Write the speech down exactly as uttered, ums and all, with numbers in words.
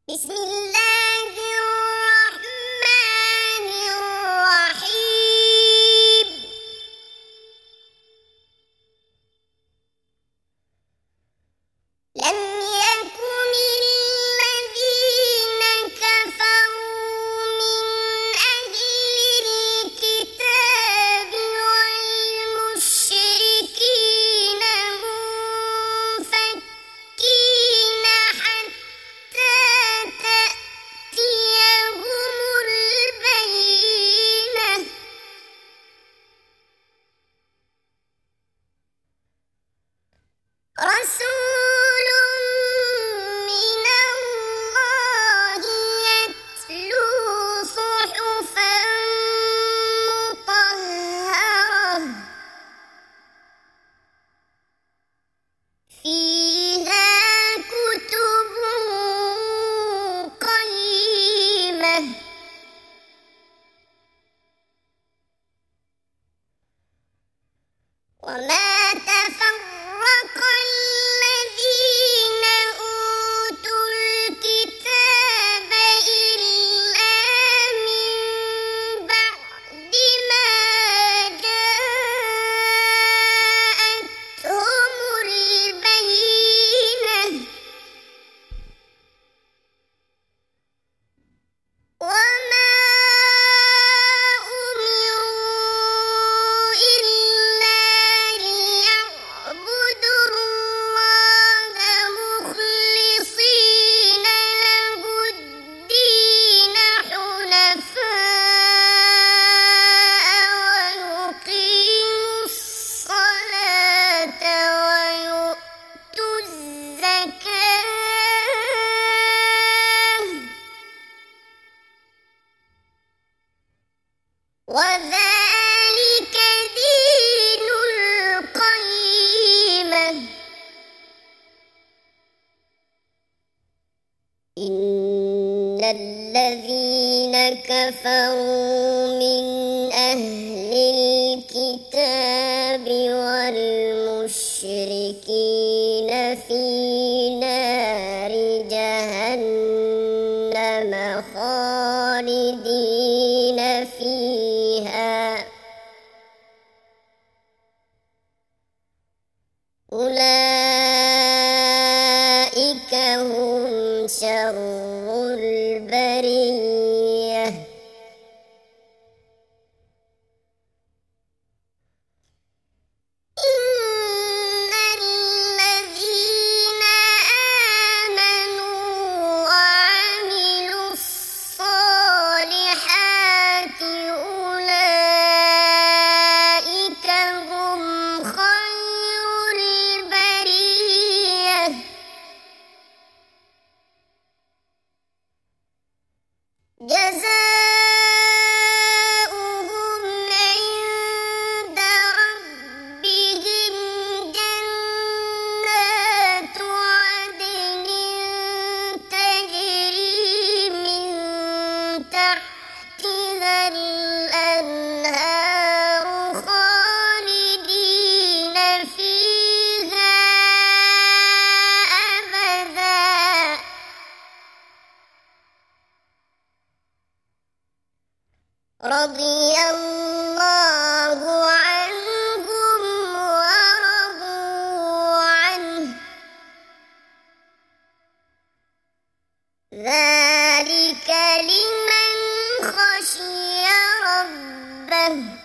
بسم الله الرحمن الرحيم. لم يكن الذين كفروا من أهل الكتاب والمشركين منفكين حتى تأتيهم البينة. رسول من الله يتلو صحفا مطهرة فيها كتب قيمة. وما تفرق الذين أوتوا الكتاب إلا من بعد ما جاءتهم البينة. وما أمروا إلا ليعبدوا الله مخلصين له الدين حنفاء ويقيموا الصلاة ويؤتوا الزكاة وذلك دين القيمة. إن الذين كفروا من أهل الكتاب والمشركين في نار جهنم خالدين فيها أولئك هم شر البرية. إن الذين آمنوا وعملوا الصالحات أولئك هم خير البرية. جزاؤهم عند ربهم جنات عدن تجري من تحتها الأنهار خالدين فيها أبدا. رضي الله عنهم ورضوا عنه ذلك لمن خشي ربه.